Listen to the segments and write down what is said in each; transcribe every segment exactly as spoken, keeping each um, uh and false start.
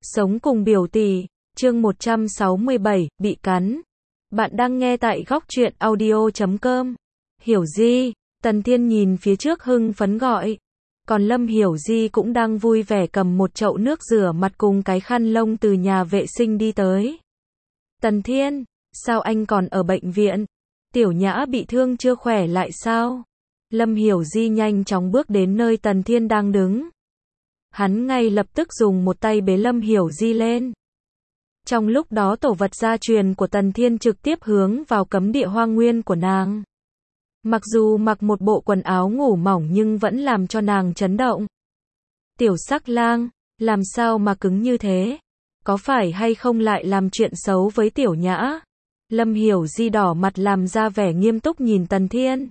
Sống cùng biểu tỷ, chương một trăm sáu mươi bảy, bị cắn. Bạn đang nghe tại góc truyện audio chấm com. Hiểu Di, Tần Thiên nhìn phía trước hưng phấn gọi. Còn Lâm Hiểu Di cũng đang vui vẻ cầm một chậu nước rửa mặt cùng cái khăn lông từ nhà vệ sinh đi tới. Tần Thiên, sao anh còn ở bệnh viện? Tiểu Nhã bị thương chưa khỏe lại sao? Lâm Hiểu Di nhanh chóng bước đến nơi Tần Thiên đang đứng. Hắn ngay lập tức dùng một tay bế Lâm Hiểu Di lên. Trong lúc đó tổ vật gia truyền của Tần Thiên trực tiếp hướng vào cấm địa hoang nguyên của nàng. Mặc dù mặc một bộ quần áo ngủ mỏng nhưng vẫn làm cho nàng chấn động. Tiểu Sắc Lang, làm sao mà cứng như thế? Có phải hay không lại làm chuyện xấu với Tiểu Nhã? Lâm Hiểu Di đỏ mặt làm ra vẻ nghiêm túc nhìn Tần Thiên.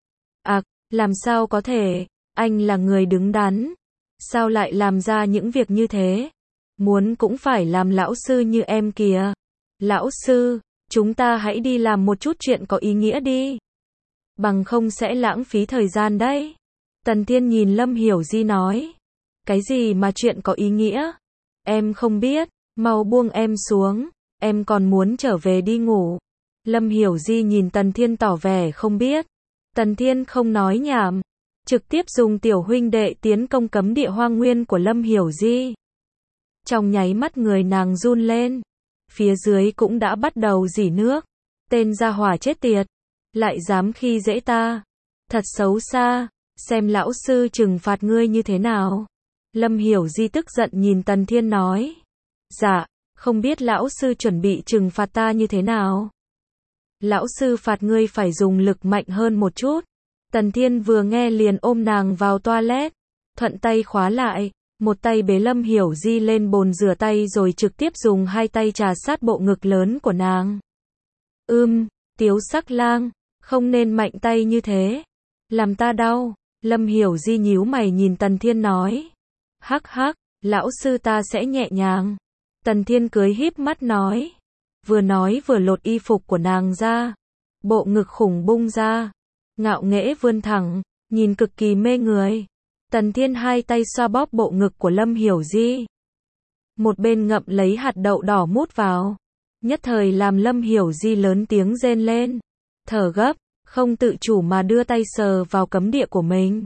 À, làm sao có thể, anh là người đứng đắn. Sao lại làm ra những việc như thế? Muốn cũng phải làm lão sư như em kìa. Lão sư, chúng ta hãy đi làm một chút chuyện có ý nghĩa đi. Bằng không sẽ lãng phí thời gian đấy. Tần Thiên nhìn Lâm Hiểu Di nói. Cái gì mà chuyện có ý nghĩa? Em không biết, mau buông em xuống, em còn muốn trở về đi ngủ. Lâm Hiểu Di nhìn Tần Thiên tỏ vẻ không biết. Tần Thiên không nói nhảm, trực tiếp dùng tiểu huynh đệ tiến công cấm địa hoang nguyên của Lâm Hiểu Di. Trong nháy mắt người nàng run lên, phía dưới cũng đã bắt đầu rỉ nước. Tên gia hỏa chết tiệt, lại dám khi dễ ta, thật xấu xa, xem lão sư trừng phạt ngươi như thế nào. Lâm Hiểu Di tức giận nhìn Tần Thiên nói. Dạ, không biết lão sư chuẩn bị trừng phạt ta như thế nào. Lão sư phạt ngươi phải dùng lực mạnh hơn một chút. Tần Thiên vừa nghe liền ôm nàng vào toilet, thuận tay khóa lại, một tay bế Lâm Hiểu Di lên bồn rửa tay rồi trực tiếp dùng hai tay trà sát bộ ngực lớn của nàng. Ưm, Tiếu Sắc Lang, không nên mạnh tay như thế, làm ta đau. Lâm Hiểu Di nhíu mày nhìn Tần Thiên nói. Hắc hắc, lão sư ta sẽ nhẹ nhàng. Tần Thiên cười híp mắt nói. Vừa nói vừa lột y phục của nàng ra, bộ ngực khủng bung ra, ngạo nghễ vươn thẳng, nhìn cực kỳ mê người. Tần Thiên hai tay xoa bóp bộ ngực của Lâm Hiểu Di, một bên ngậm lấy hạt đậu đỏ mút vào, nhất thời làm Lâm Hiểu Di lớn tiếng rên lên, thở gấp, không tự chủ mà đưa tay sờ vào cấm địa của mình.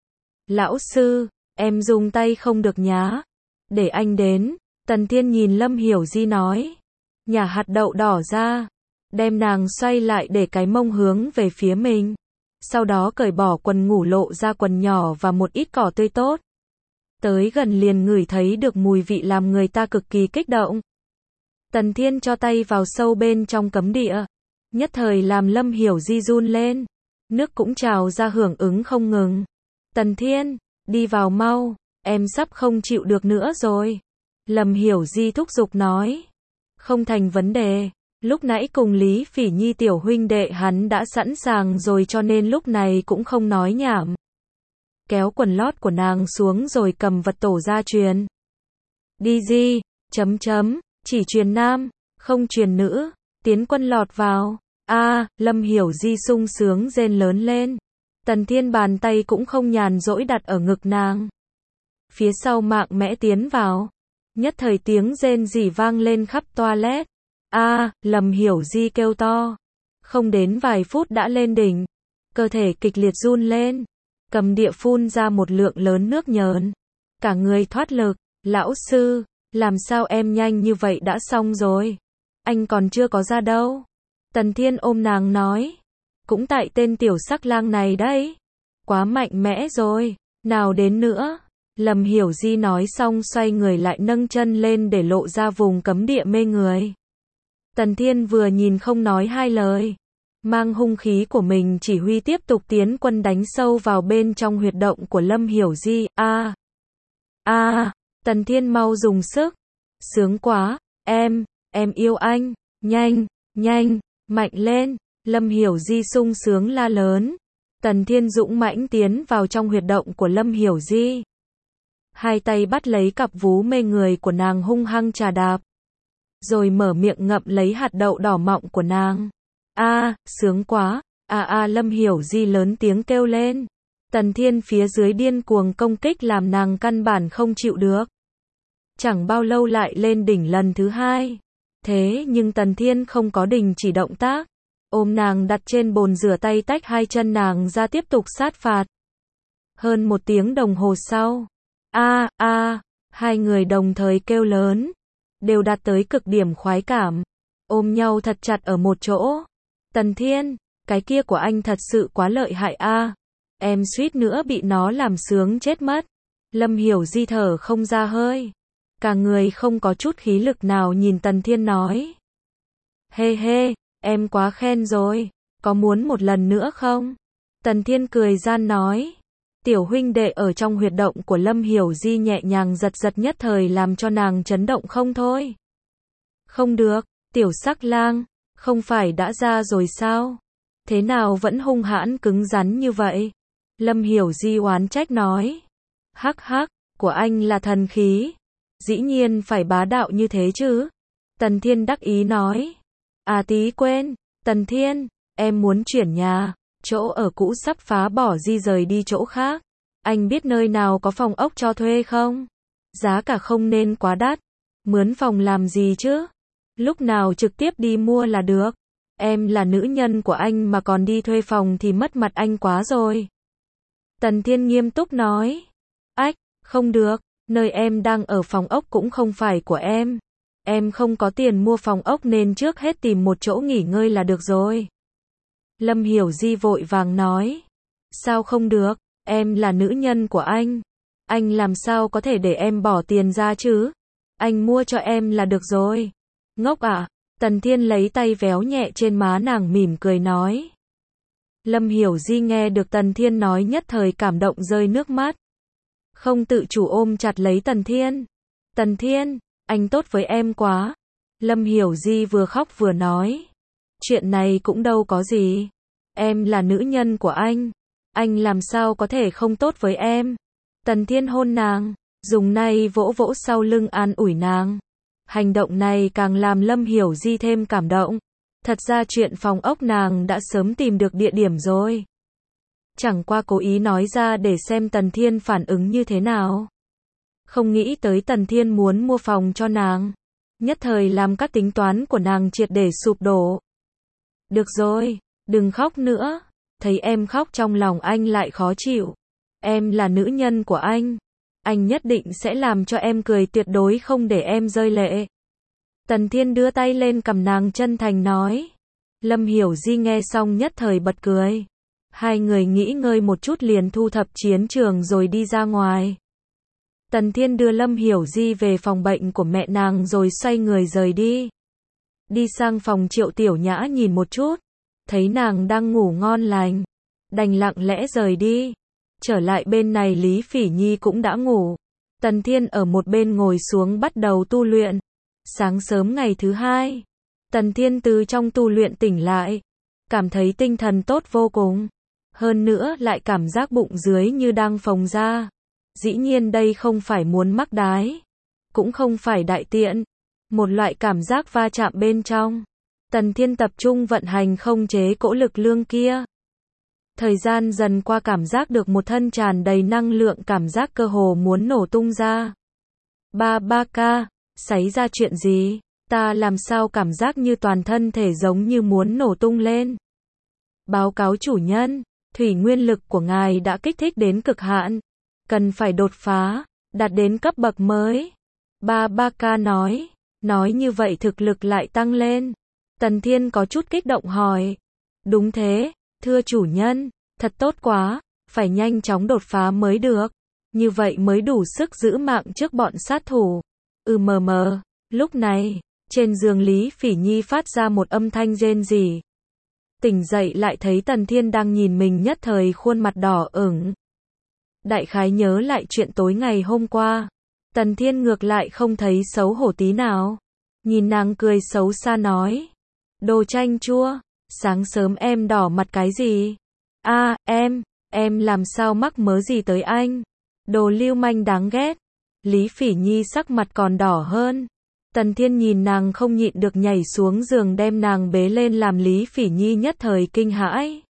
Lão sư, em dùng tay không được nhá, để anh đến. Tần Thiên nhìn Lâm Hiểu Di nói. Nhả hạt đậu đỏ ra, đem nàng xoay lại để cái mông hướng về phía mình. Sau đó cởi bỏ quần ngủ lộ ra quần nhỏ và một ít cỏ tươi tốt. Tới gần liền ngửi thấy được mùi vị làm người ta cực kỳ kích động. Tần Thiên cho tay vào sâu bên trong cấm địa, nhất thời làm Lâm Hiểu Di run lên, nước cũng trào ra hưởng ứng không ngừng. Tần Thiên, đi vào mau, em sắp không chịu được nữa rồi. Lâm Hiểu Di thúc giục nói. Không thành vấn đề, lúc nãy cùng Lý Phỉ Nhi tiểu huynh đệ hắn đã sẵn sàng rồi cho nên lúc này cũng không nói nhảm. Kéo quần lót của nàng xuống rồi cầm vật tổ gia truyền. Đi Di, chấm chấm, chỉ truyền nam, không truyền nữ, tiến quân lọt vào. A, à, Lâm Hiểu Di sung sướng rên lớn lên. Tần Thiên bàn tay cũng không nhàn rỗi đặt ở ngực nàng. Phía sau mạng mẽ tiến vào. Nhất thời tiếng rên rỉ vang lên khắp toilet. A, à, Lâm Hiểu Di kêu to. Không đến vài phút đã lên đỉnh. Cơ thể kịch liệt run lên. Cầm địa phun ra một lượng lớn nước nhờn. Cả người thoát lực. Lão sư, làm sao em nhanh như vậy đã xong rồi? Anh còn chưa có ra đâu. Tần Thiên ôm nàng nói. Cũng tại tên Tiểu Sắc Lang này đấy. Quá mạnh mẽ rồi. Nào đến nữa. Lâm Hiểu Di nói xong xoay người lại nâng chân lên để lộ ra vùng cấm địa mê người. Tần Thiên vừa nhìn không nói hai lời, mang hung khí của mình chỉ huy tiếp tục tiến quân đánh sâu vào bên trong huyệt động của Lâm Hiểu Di. A, a, à, Tần Thiên mau dùng sức, sướng quá, em, em yêu anh, nhanh, nhanh, mạnh lên. Lâm Hiểu Di sung sướng la lớn. Tần Thiên dũng mãnh tiến vào trong huyệt động của Lâm Hiểu Di. Hai tay bắt lấy cặp vú mê người của nàng hung hăng trà đạp. Rồi mở miệng ngậm lấy hạt đậu đỏ mọng của nàng. A, à, sướng quá, a à, a à, Lâm Hiểu Di lớn tiếng kêu lên. Tần Thiên phía dưới điên cuồng công kích làm nàng căn bản không chịu được. chẳng bao lâu lại lên đỉnh lần thứ hai. Thế nhưng Tần Thiên không có đình chỉ động tác, ôm nàng đặt trên bồn rửa tay tách hai chân nàng ra tiếp tục sát phạt. Hơn một tiếng đồng hồ sau, a a, hai người đồng thời kêu lớn, đều đạt tới cực điểm khoái cảm, ôm nhau thật chặt ở một chỗ. Tần Thiên, cái kia của anh thật sự quá lợi hại a, em suýt nữa bị nó làm sướng chết mất. Lâm Hiểu Di thở không ra hơi, cả người không có chút khí lực nào nhìn Tần Thiên nói. Hê hê, em quá khen rồi, có muốn một lần nữa không? Tần Thiên cười gian nói. Tiểu huynh đệ ở trong huyệt động của Lâm Hiểu Di nhẹ nhàng giật giật nhất thời làm cho nàng chấn động không thôi. Không được, tiểu sắc lang, không phải đã ra rồi sao? Thế nào vẫn hung hãn cứng rắn như vậy? Lâm Hiểu Di oán trách nói. Hắc hắc, của anh là thần khí, dĩ nhiên phải bá đạo như thế chứ. Tần Thiên đắc ý nói. À tí quên, Tần Thiên, em muốn chuyển nhà, chỗ ở cũ sắp phá bỏ di rời đi chỗ khác. Anh biết nơi nào có phòng ốc cho thuê không? Giá cả không nên quá đắt. Mướn phòng làm gì chứ? Lúc nào trực tiếp đi mua là được. Em là nữ nhân của anh mà còn đi thuê phòng thì mất mặt anh quá rồi. Tần Thiên nghiêm túc nói. Ách, không được, nơi em đang ở phòng ốc cũng không phải của em. Em không có tiền mua phòng ốc nên trước hết tìm một chỗ nghỉ ngơi là được rồi. Lâm Hiểu Di vội vàng nói. Sao không được, em là nữ nhân của anh. Anh làm sao có thể để em bỏ tiền ra chứ? Anh mua cho em là được rồi. Ngốc à? Tần Thiên lấy tay véo nhẹ trên má nàng mỉm cười nói. Lâm Hiểu Di nghe được Tần Thiên nói nhất thời cảm động rơi nước mắt. Không tự chủ ôm chặt lấy Tần Thiên. Tần Thiên, anh tốt với em quá. Lâm Hiểu Di vừa khóc vừa nói. Chuyện này cũng đâu có gì. Em là nữ nhân của anh. Anh làm sao có thể không tốt với em. Tần Thiên hôn nàng, dùng tay vỗ vỗ sau lưng an ủi nàng. Hành động này càng làm Lâm Hiểu Di thêm cảm động. Thật ra chuyện phòng ốc nàng đã sớm tìm được địa điểm rồi. Chẳng qua cố ý nói ra để xem Tần Thiên phản ứng như thế nào. Không nghĩ tới Tần Thiên muốn mua phòng cho nàng. Nhất thời làm các tính toán của nàng triệt để sụp đổ. Được rồi, đừng khóc nữa. Thấy em khóc trong lòng anh lại khó chịu. Em là nữ nhân của anh. Anh nhất định sẽ làm cho em cười tuyệt đối không để em rơi lệ. Tần Thiên đưa tay lên cầm nàng chân thành nói. Lâm Hiểu Di nghe xong nhất thời bật cười. Hai người nghỉ ngơi một chút liền thu thập chiến trường rồi đi ra ngoài. Tần Thiên đưa Lâm Hiểu Di về phòng bệnh của mẹ nàng rồi xoay người rời đi. Đi sang phòng Triệu Tiểu Nhã nhìn một chút. Thấy nàng đang ngủ ngon lành. Đành lặng lẽ rời đi. Trở lại bên này Lý Phỉ Nhi cũng đã ngủ. Tần Thiên ở một bên ngồi xuống bắt đầu tu luyện. Sáng sớm ngày thứ hai, Tần Thiên từ trong tu luyện tỉnh lại. Cảm thấy tinh thần tốt vô cùng. Hơn nữa lại cảm giác bụng dưới như đang phồng ra. Dĩ nhiên đây không phải muốn mắc đái. Cũng không phải đại tiện. Một loại cảm giác va chạm bên trong. Tần Thiên tập trung vận hành không chế cỗ lực lượng kia. Thời gian dần qua cảm giác được một thân tràn đầy năng lượng cảm giác cơ hồ muốn nổ tung ra. Ba ba ca, xảy ra chuyện gì? Ta làm sao cảm giác như toàn thân thể giống như muốn nổ tung lên? Báo cáo chủ nhân, thủy nguyên lực của ngài đã kích thích đến cực hạn. Cần phải đột phá, đạt đến cấp bậc mới. Ba ba ca nói, nói như vậy thực lực lại tăng lên. Tần Thiên có chút kích động hỏi. Đúng thế, thưa chủ nhân, thật tốt quá, phải nhanh chóng đột phá mới được. Như vậy mới đủ sức giữ mạng trước bọn sát thủ. Ừ mờ mờ, lúc này, trên giường Lý Phỉ Nhi phát ra một âm thanh rên rỉ. Tỉnh dậy lại thấy Tần Thiên đang nhìn mình nhất thời khuôn mặt đỏ ửng. Đại khái nhớ lại chuyện tối ngày hôm qua. Tần Thiên ngược lại không thấy xấu hổ tí nào. Nhìn nàng cười xấu xa nói. Đồ chanh chua, sáng sớm em đỏ mặt cái gì? A, à, em, em làm sao mắc mớ gì tới anh? Đồ lưu manh đáng ghét. Lý Phỉ Nhi sắc mặt còn đỏ hơn. Tần Thiên nhìn nàng không nhịn được nhảy xuống giường đem nàng bế lên làm Lý Phỉ Nhi nhất thời kinh hãi.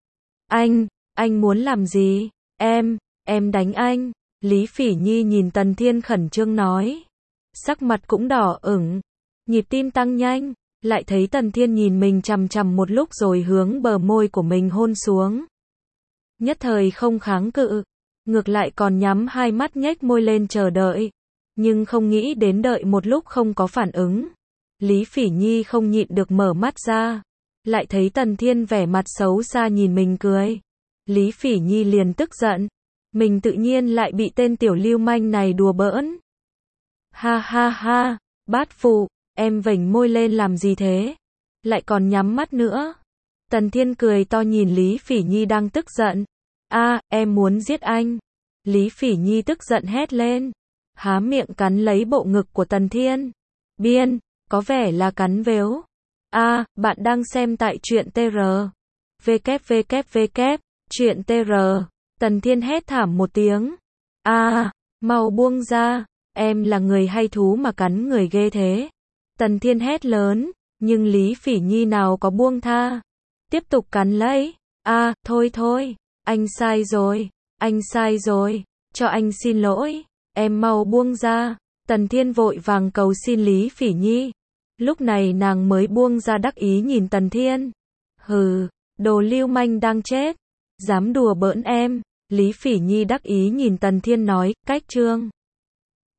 Anh, anh muốn làm gì? Em, em đánh anh. Lý Phỉ Nhi nhìn Tần Thiên khẩn trương nói. sắc mặt cũng đỏ ửng, nhịp tim tăng nhanh, lại thấy Tần Thiên nhìn mình chằm chằm một lúc rồi hướng bờ môi của mình hôn xuống. Nhất thời không kháng cự, ngược lại còn nhắm hai mắt nhếch môi lên chờ đợi, nhưng không nghĩ đến đợi một lúc không có phản ứng. Lý Phỉ Nhi không nhịn được mở mắt ra, lại thấy Tần Thiên vẻ mặt xấu xa nhìn mình cười. Lý Phỉ Nhi liền tức giận, mình tự nhiên lại bị tên tiểu lưu manh này đùa bỡn. Ha ha ha, bát phụ, em vểnh môi lên làm gì thế? Lại còn nhắm mắt nữa. Tần Thiên cười to nhìn Lý Phỉ Nhi đang tức giận. A, em muốn giết anh. Lý Phỉ Nhi tức giận hét lên, há miệng cắn lấy bộ ngực của Tần Thiên. Biên, có vẻ là cắn véo. A, bạn đang xem tại truyện tê rờ. www. Truyện tê rờ. Tần Thiên hét thảm một tiếng. A, mau buông ra, em là người hay thú mà cắn người ghê thế. Tần Thiên hét lớn, nhưng Lý Phỉ Nhi nào có buông tha. Tiếp tục cắn lấy. A, thôi thôi, anh sai rồi, anh sai rồi, cho anh xin lỗi, em mau buông ra. Tần Thiên vội vàng cầu xin Lý Phỉ Nhi. Lúc này nàng mới buông ra đắc ý nhìn Tần Thiên. Hừ, đồ lưu manh đang chết, dám đùa bỡn em. Lý Phỉ Nhi đắc ý nhìn Tần Thiên nói, cách trương.